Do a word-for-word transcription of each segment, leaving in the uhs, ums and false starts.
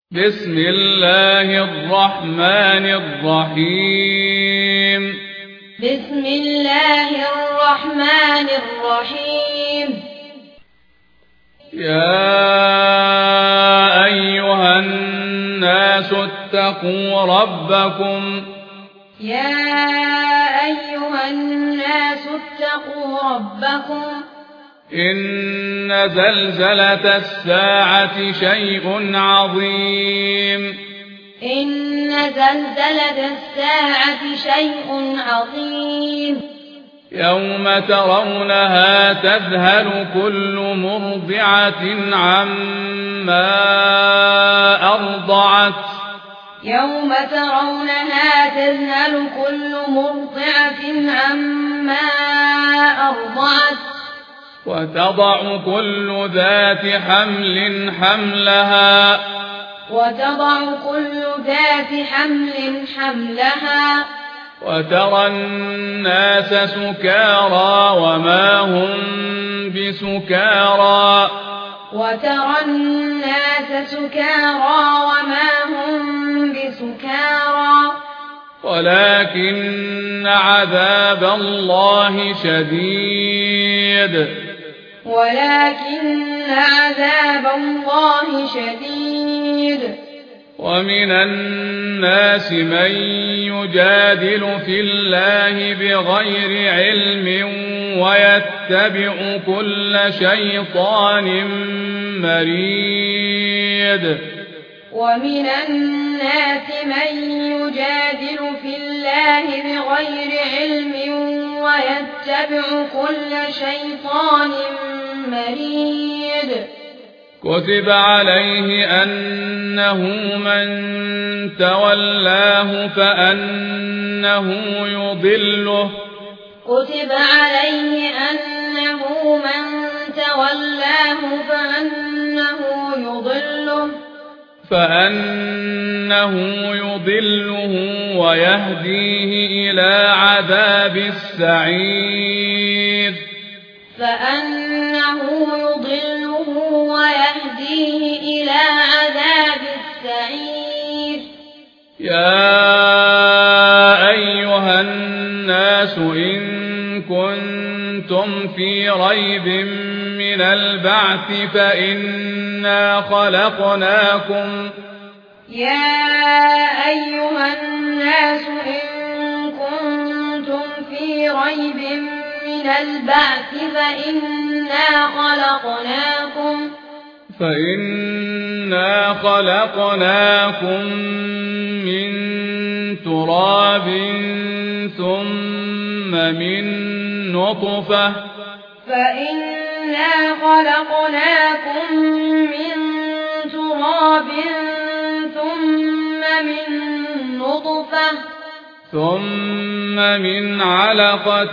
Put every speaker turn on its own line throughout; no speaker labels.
بسم الله الرحمن الرحيم
بسم الله الرحمن الرحيم
يا أيها الناس اتقوا ربكم
يا أيها الناس اتقوا ربكم
إن زلزلة الساعة شيء عظيم
إن زلزلة الساعة شيء عظيم
يوم ترونها تذهل كل مرضعة عما أرضعت
يوم ترونها تذهل كل مرضعة عما أرضعت
وتضع كل ذات حمل حملها
وتضع كل ذات حمل حملها
وترى الناس سكارى وما هم بسكارى
وترى الناس سكارى وما هم بسكارى
ولكن عذاب الله شديد
ولكن عذاب الله شديد
ومن الناس من يجادل في الله بغير علم ويتبع كل شيطان مريد
ومن الناس من يجادل في الله بغير علم ويتبع كل شيطان مريد
كتب عليه أنه من تولاه فأنه يضله
كتب عليه أنه من تولاه فأنه يضله
فأنه يضله ويهديه إلى عذاب السعير
فأنه يضله ويهديه إلى عذاب السعير
يا أيها الناس إن كنتم في ريب من البعث فإنا خلقناكم
يا أيها الناس إن كنتم في ريب من البعث فإنا خلقناكم
فإنا خلقناكم من تراب ثم من نطفة
فإنا خلقناكم من تراب ثم من نطفة
ثم من علقة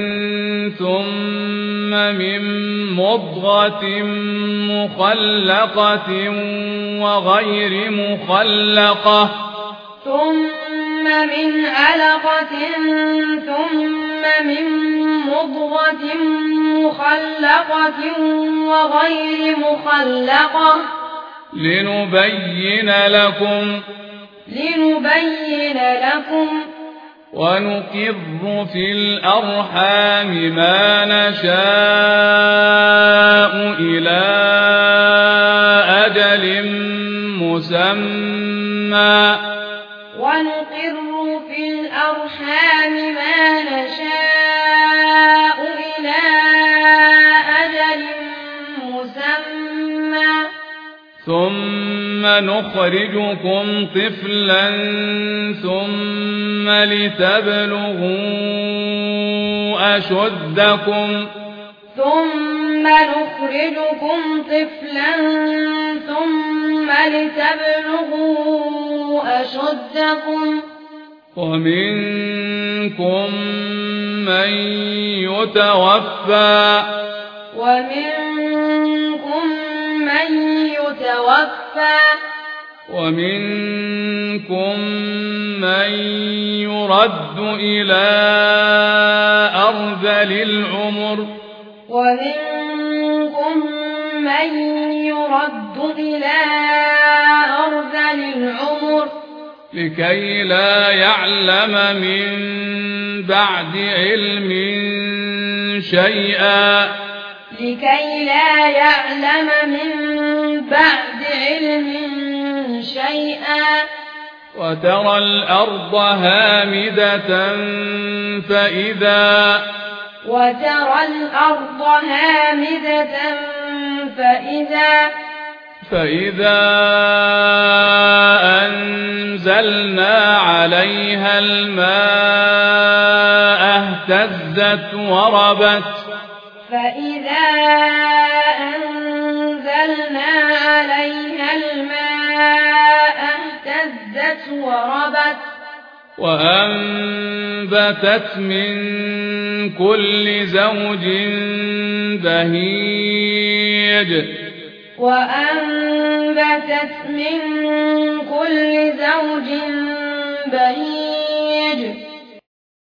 ثم من مضغة مخلقة وغير مخلقة
ثم من علقة ثم من مضغة مخلقة وغير مخلقة
لنبين لكم
لنبين لكم
ونقر في الأرحام ما نشاء إلى أجل مسمى
ونقر في الأرحام ما نشاء إلى أجل مسمى
ثم نخرجكم طفلا ثم لتبلغوا أشدكم
ثم نخرجكم طفلا ثم لتبلغوا أشدكم
ومنكم من يتوفى
ومنكم من يتوفى
ومنكم من يرد إلى أرذل العمر
ومنكم من يرد إلى أرذل
لكي لا يعلم من بعد علم شيئا
لكي لا يعلم من بعد علم شيئا
وترى الأرض هامدة فإذا
وترى الأرض هامدة فإذا
فإذا أنزلنا عليها الماء اهتزت وربت
فإذا أنزلنا عليها الماء اهتزت وربت
وأنبتت من كل زوج بهيج
وأنبتت من كل زوج بهيج